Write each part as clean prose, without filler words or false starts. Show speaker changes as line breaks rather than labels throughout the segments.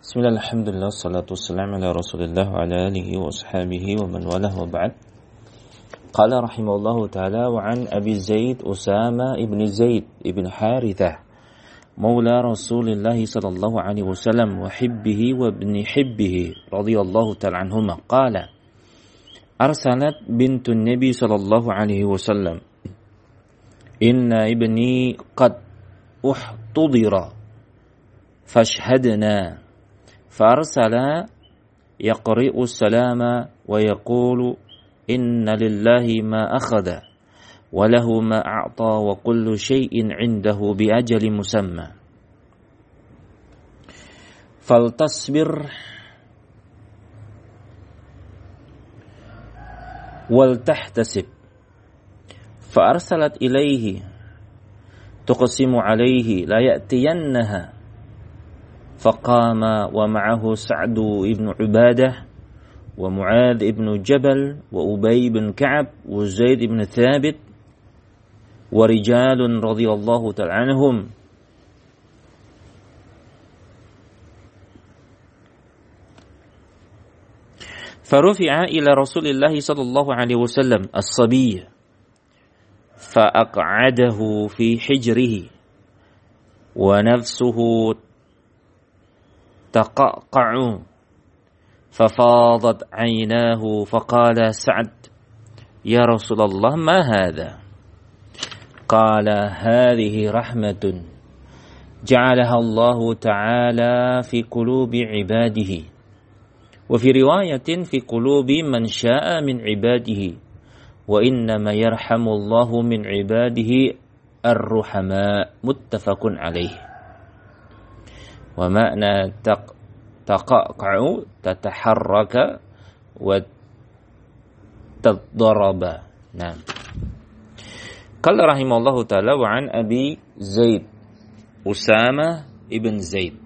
Bismillah, alhamdulillah, salatu wassalamu ala rasulillah wa ala alihi wa ashabihi wa man walah wa ba'd. Qala rahimahullahu ta'ala wa an Abi Zaid Usama ibn Zaid ibn Harithah Mawla Rasulillah sallallahu alaihi wasallam wa hibbihi wa ibn hibbihi radiyallahu ta'ala anhuma qala arsalat bintun Nabi sallallahu alaihi wasallam inna ibni qad uhtudira fashhadna فأرسل يقرئ السلام ويقول إن لله ما أخذ وله ما أعطى وكل شيء عنده بأجل مسمى فلتصبر ولتحتسب فأرسلت إليه تقسم عليه لا يأتينها فقام ومعه سعد بن عبادة ومعاذ بن جبل وأبي بن كعب وزيد بن ثابت ورجال رضي الله تعالى عنهم فرفع إلى رسول الله صلى الله عليه وسلم الصبي فأقعده في حجره ونفسه تققع ففاضت عيناه فقال سعد يا رسول الله ما هذا قال هذه رحمة جعلها الله تعالى في قلوب عباده وفي رواية في قلوب من شاء من عباده وإنما يرحم الله من عباده الرحماء متفق عليه ومعنى تققع تتحرك وتضرب. نعم. قال رحمه الله تعالى وعن أبي زيد أسامة ابن زيد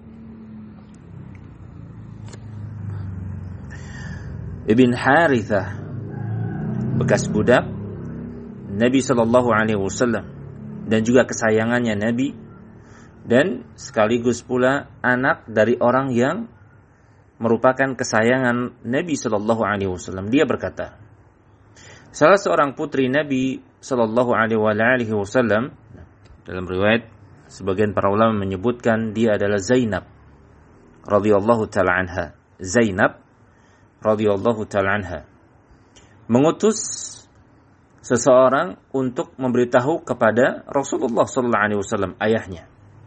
ibn Harithah, bekas budak Nabi sallallahu alaihi wasallam dan juga kesayangannya Nabi, dan sekaligus pula anak dari orang yang merupakan kesayangan Nabi sallallahu alaihi wasallam. Dia berkata, salah seorang putri Nabi sallallahu alaihi wasallam, dalam riwayat sebagian para ulama menyebutkan dia adalah Zainab radhiyallahu taala anha. Zainab radhiyallahu taala anha mengutus seseorang untuk memberitahu kepada Rasulullah sallallahu alaihi wasallam, ayahnya.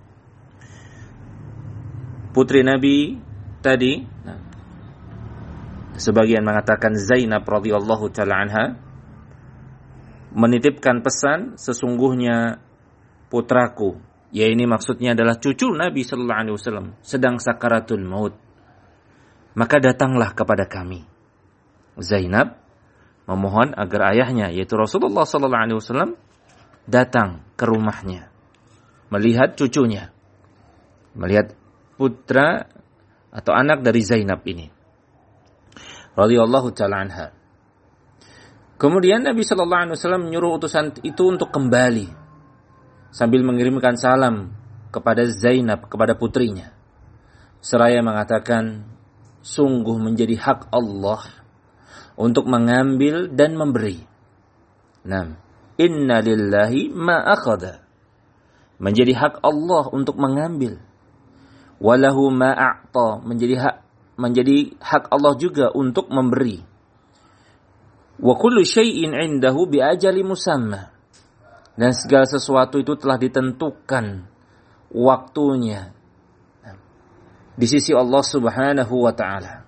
Putri Nabi tadi, sebagian mengatakan Zainab radhiyallahu taala anha, menitipkan pesan, sesungguhnya putraku, ya ini maksudnya adalah cucu Nabi sallallahu alaihi wasallam, sedang sakaratul maut. Maka datanglah kepada kami. Zainab memohon agar ayahnya, yaitu Rasulullah sallallahu alaihi wasallam, datang ke rumahnya, melihat cucunya, melihat putra atau anak dari Zainab ini radhiyallahu ta'ala anha. Kemudian Nabi sallallahu alaihi wasallam menyuruh utusan itu untuk kembali sambil mengirimkan salam kepada Zainab, kepada putrinya, seraya mengatakan, sungguh menjadi hak Allah untuk mengambil dan memberi. Nah, inna lillahi ma akhadha, menjadi hak Allah untuk mengambil. Walahu ma a'ta, menjadi hak Allah juga untuk memberi. Wa kullu syai'in 'indahu bi ajali musamma, dan segala sesuatu itu telah ditentukan waktunya di sisi Allah Subhanahu wa taala.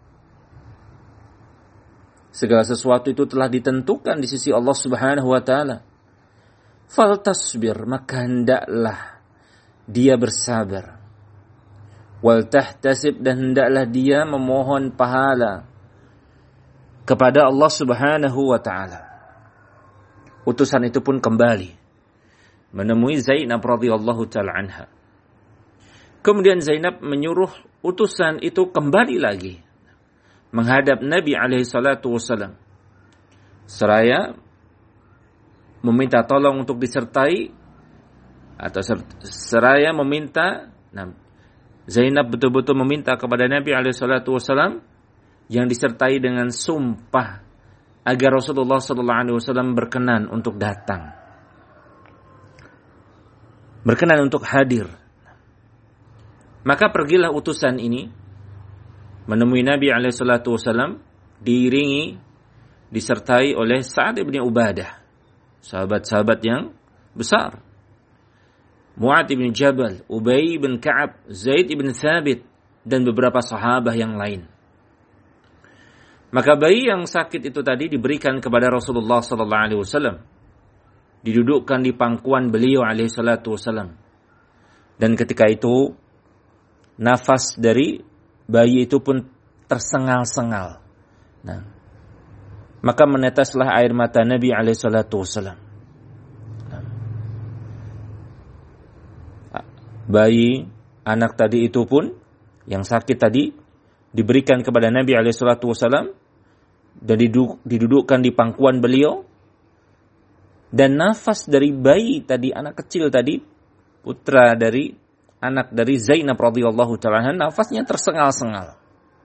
Segala sesuatu itu telah ditentukan di sisi Allah Subhanahu wa taala. Faltasbir, maka hendaklah dia bersabar. Wal tahtasib, dan hendaklah dia memohon pahala kepada Allah Subhanahu wa taala. Utusan itu pun kembali menemui Zainab radhiyallahu taala anha. Kemudian Zainab menyuruh utusan itu kembali lagi menghadap Nabi alaihi salatu wasallam, seraya meminta tolong untuk disertai atau seraya meminta Zainab betul-betul meminta kepada Nabi SAW yang disertai dengan sumpah agar Rasulullah SAW berkenan untuk datang, berkenan untuk hadir. Maka pergilah utusan ini menemui Nabi SAW, diiringi, disertai oleh Sa'ad bin Ubadah, sahabat-sahabat yang besar, Mu'adz bin Jabal, Ubay bin Ka'ab, Zaid bin Thabit, dan beberapa sahabat yang lain. Maka bayi yang sakit itu tadi diberikan kepada Rasulullah SAW, didudukkan di pangkuan beliau SAW, dan ketika itu nafas dari bayi itu pun tersengal-sengal. Nah, maka meneteslah air mata Nabi SAW. Bayi, anak tadi itu pun, yang sakit tadi, diberikan kepada Nabi SAW dan didudukkan di pangkuan beliau. Dan nafas dari bayi tadi, anak kecil tadi, putra dari, anak dari Zainab radhiyallahu ta'ala, nafasnya tersengal-sengal.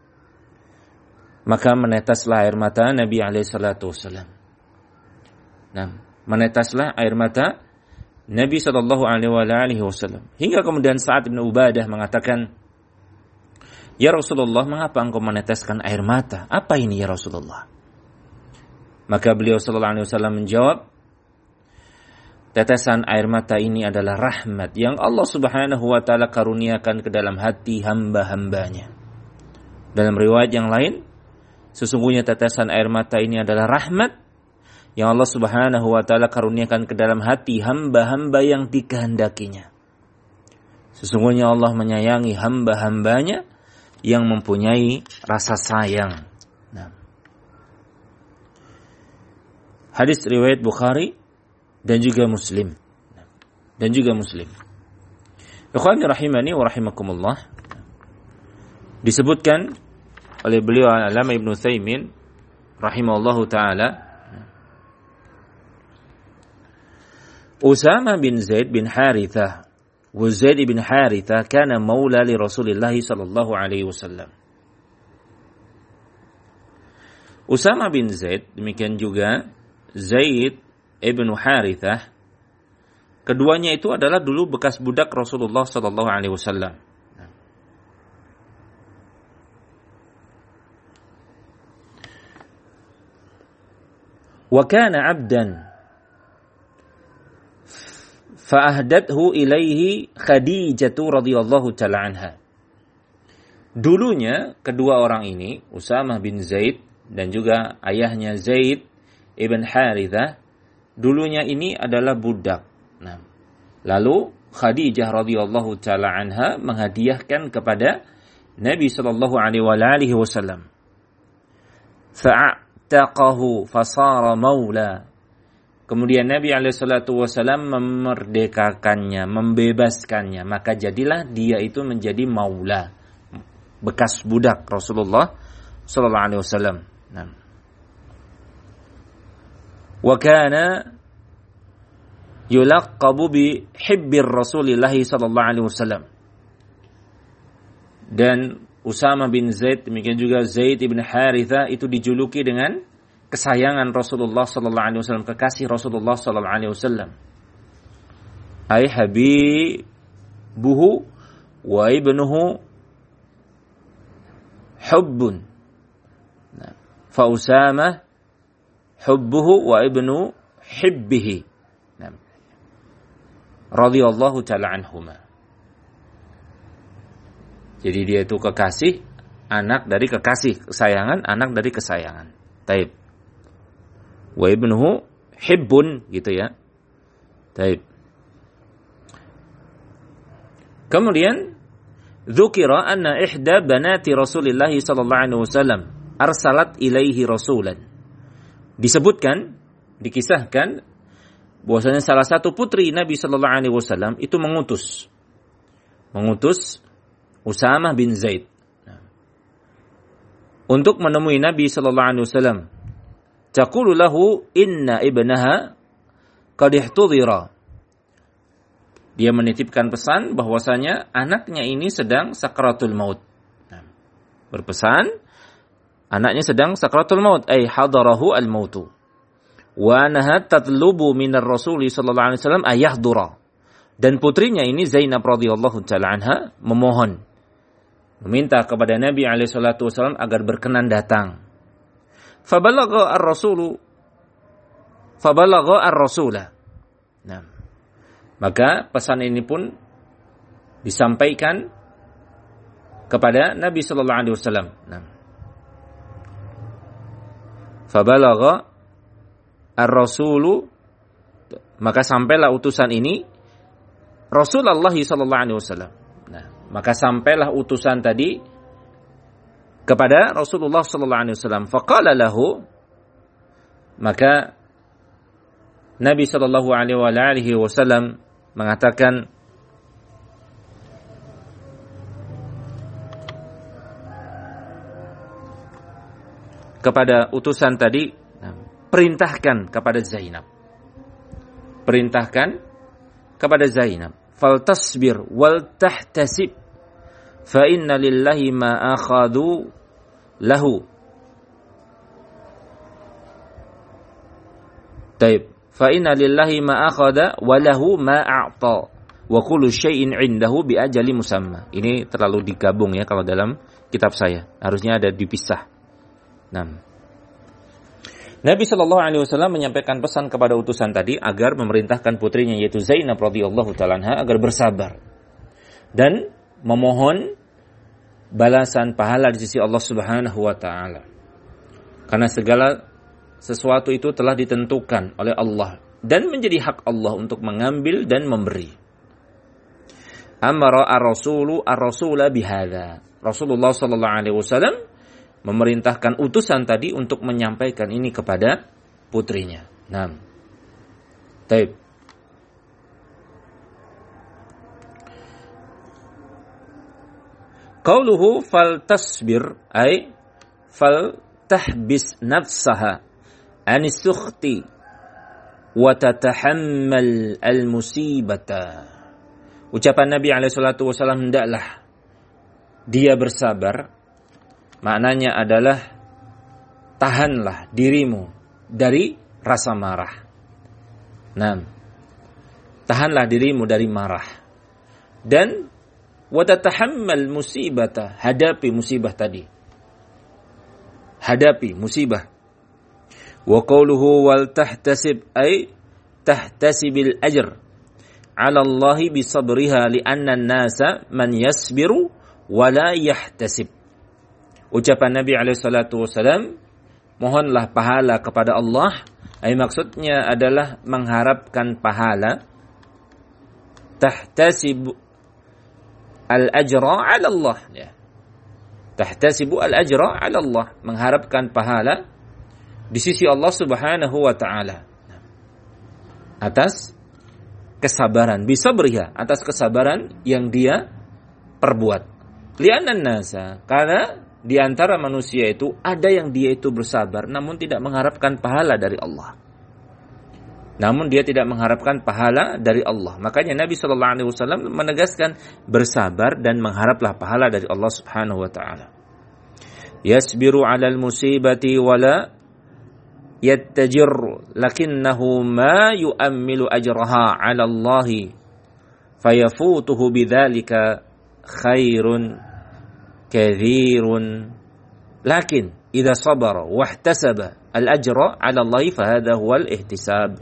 Maka meneteslah air mata Nabi SAW. Nah, meneteslah air mata Nabi SAW. Hingga kemudian Sa'ad bin Ubadah mengatakan, "Ya Rasulullah, mengapa engkau meneteskan air mata? Apa ini ya Rasulullah?" Maka beliau SAW menjawab, tetesan air mata ini adalah rahmat yang Allah Subhanahu wa ta'ala karuniakan ke dalam hati hamba-hambanya. Dalam riwayat yang lain, sesungguhnya tetesan air mata ini adalah rahmat yang Allah Subhanahu wa ta'ala karuniakan ke dalam hati hamba-hamba yang dikehendakinya. Sesungguhnya Allah menyayangi hamba-hambanya yang mempunyai rasa sayang. Nah, hadis riwayat Bukhari dan juga Muslim. Ikhwani rahimani wa rahimakumullah. Disebutkan oleh beliau Al-Allamah Ibnu Utsaimin rahimahullahu ta'ala, Usama bin Zaid bin Harithah wa Zaid bin Harithah kana maula li Rasulillah sallallahu alaihi wasallam. Usama bin Zaid, demikian juga Zaid ibn Harithah, keduanya itu adalah dulu bekas budak Rasulullah sallallahu alaihi wasallam. Wa kana 'abdan fa'ahdathu ilaihi Khadijatu radhiyallahu ta'ala anha. Dulunya kedua orang ini, Usamah bin Zaid dan juga ayahnya Zaid ibn Harithah, dulunya ini adalah budak. Nah, lalu Khadijah radhiyallahu ta'ala anha menghadiahkan kepada Nabi sallallahu alaihi wasallam. Fa'ataqahu fasara maula. Kemudian Nabi SAW memerdekakannya, membebaskannya. Maka jadilah dia itu menjadi maula, bekas budak Rasulullah SAW. Nah. Wa kana yulaqabu bi hibbir Rasulillah SAW. Dan Usama bin Zaid, demikian juga Zaid ibn Harithah itu dijuluki dengan kesayangan Rasulullah sallallahu alaihi wasallam, kekasih Rasulullah sallallahu alaihi wasallam. Ai habibuhu wa ibnuhu hubbun. Nah, fa Usama hubbuhu wa ibnu hibbihi. Nah, radhiyallahu ta'ala anhuma. Jadi dia itu kekasih, anak dari kekasih, kesayangan, anak dari kesayangan. Taib. Wa ibnuhu hibbun, gitu ya. Taib. Kemudian dzukira anna ihda banati Rasulillah sallallahu alaihi wasallam arsalat ilaihi rasulan. Disebutkan, dikisahkan bahwasanya salah satu putri Nabi sallallahu alaihi wasallam itu mengutus Usamah bin Zaid untuk menemui Nabi sallallahu alaihi wasallam. Taqulu lahu inna ibnaha qad ihtudhira. Dia menitipkan pesan bahwasanya anaknya ini sedang sakratul maut. Nah, berpesan anaknya sedang sakratul maut, ay hadarahu al-mautu. Wa nahat tatlubu minar Rasul sallallahu alaihi wasallam ayahdura. Dan putrinya ini Zainab radhiyallahu taala anha memohon, meminta kepada Nabi alaihi salatu wasallam agar berkenan datang. Fabalagha ar-rasula. Nah, maka pesan ini pun disampaikan kepada Nabi sallallahu alaihi wasallam. Nah, fabalagha ar-rasulu, maka sampailah utusan ini Rasulullah sallallahu alaihi wasallam. Nah, maka sampailah utusan tadi kepada Rasulullah sallallahu alaihi wasallam. Faqala lahu, maka Nabi sallallahu alaihi wasallam mengatakan, kepada utusan tadi, perintahkan kepada Zainab. Perintahkan kepada Zainab. Faltasbir wal tahtasib. Fa inna lillahi ma akhadhu lahu. Taib. Fa inna lillahi ma akhadha wa lahu ma a'ta. Wa kullu syai'in 'indahu bi ajali musamma. Ini terlalu digabung ya kalau dalam kitab saya. Harusnya ada dipisah. Nabi Shallallahu Alaihi Wasallam menyampaikan pesan kepada utusan tadi agar memerintahkan putrinya yaitu Zainab radhiyallahu taala anha agar bersabar dan memohon balasan pahala di sisi Allah Subhanahu wa taala. Karena segala sesuatu itu telah ditentukan oleh Allah dan menjadi hak Allah untuk mengambil dan memberi. Amara ar-rasula bihadza. Rasulullah sallallahu alaihi wasallam memerintahkan utusan tadi untuk menyampaikan ini kepada putrinya. Nah, taib. Qauluhu faltasbir ay faltahbis nafsaha anis sukhti wa tatahammal al-musibata. Ucapan Nabi alaihi salatu wasallam, hendaklah dia bersabar. Maknanya adalah tahanlah dirimu dari rasa marah. Nah, tahanlah dirimu dari marah. Dan watatahammal musibata, hadapi musibah tadi. Hadapi musibah. Wa qawluhu wal tahtasib ay tahtasibil ajr 'ala Allah bi sabriha li anna an-nasa man yasbiru wa la yahtasib. Ucapan Nabi SAW, mohonlah pahala kepada Allah. Maksudnya adalah mengharapkan pahala. Tahtasibu al-ajra 'ala Allah. Ya. Tahtasibu al-ajra 'ala Allah. Mengharapkan pahala di sisi Allah Subhanahu wa ta'ala. Atas kesabaran. Bisabriha. Atas kesabaran yang dia perbuat. Li'annan nasa. Karena di antara manusia itu ada yang dia itu bersabar namun tidak mengharapkan pahala dari Allah. Namun dia tidak mengharapkan pahala dari Allah. Makanya Nabi sallallahu alaihi wasallam menegaskan bersabar dan mengharaplah pahala dari Allah Subhanahu wa taala. Yasbiru 'alal musibati wala yattajir lakinnahu ma yu'ammilu ajraha 'ala Allah fayafutuhu bidzalika khairun kathirun lakin idza sabara wahtasaba al-ajra 'ala Allah fa hadha huwa al-ihtisab.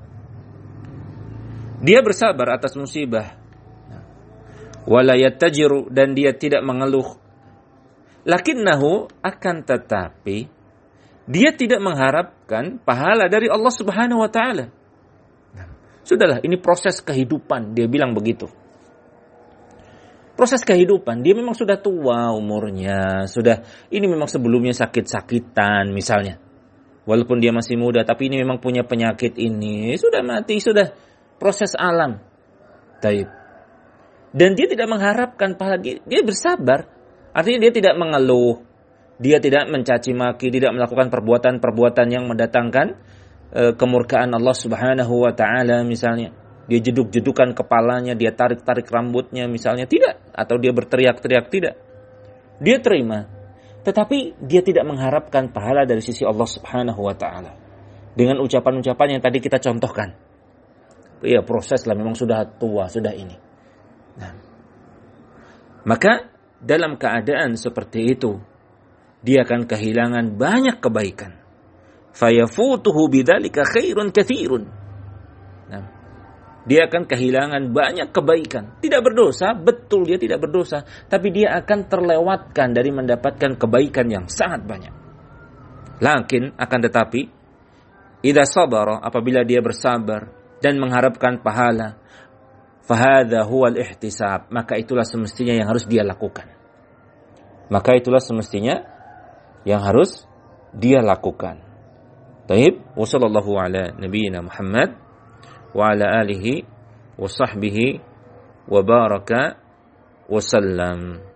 Dia bersabar atas musibah wala yattajiru, dan dia tidak mengeluh, lakinnahu, akan tetapi dia tidak mengharapkan pahala dari Allah Subhanahu wa taala. Sudahlah, ini proses kehidupan, dia bilang begitu. Proses kehidupan, dia memang sudah tua umurnya, ini memang sebelumnya sakit-sakitan misalnya. Walaupun dia masih muda, tapi ini memang punya penyakit ini, sudah mati, sudah proses alam. Taib. Dan dia tidak mengharapkan pahala, dia bersabar. Artinya dia tidak mengeluh, dia tidak mencaci maki, tidak melakukan perbuatan-perbuatan yang mendatangkan kemurkaan Allah Subhanahu wa taala misalnya. dia jeduk-jedukan kepalanya, dia tarik-tarik rambutnya misalnya, tidak. Atau dia berteriak-teriak, tidak. Dia terima. Tetapi dia tidak mengharapkan pahala dari sisi Allah Subhanahu wa ta'ala. Dengan ucapan-ucapan yang tadi kita contohkan. Ya proses lah, memang sudah tua, sudah ini. Nah, maka dalam keadaan seperti itu, dia akan kehilangan banyak kebaikan. Fayafutuhu bidzalika khairun katsirun. Nah, dia akan kehilangan banyak kebaikan. Tidak berdosa, betul dia tidak berdosa, tapi dia akan terlewatkan dari mendapatkan kebaikan yang sangat banyak. Lakin akan tetapi, idza sabara, apabila dia bersabar dan mengharapkan pahala, fahadha huwal ihtisab, maka itulah semestinya yang harus dia lakukan. Maka itulah semestinya yang harus dia lakukan. Taib, wa sallallahu ala nabiyyina Muhammad wa ala alihi wa sahbihi wa baraka wa sallam.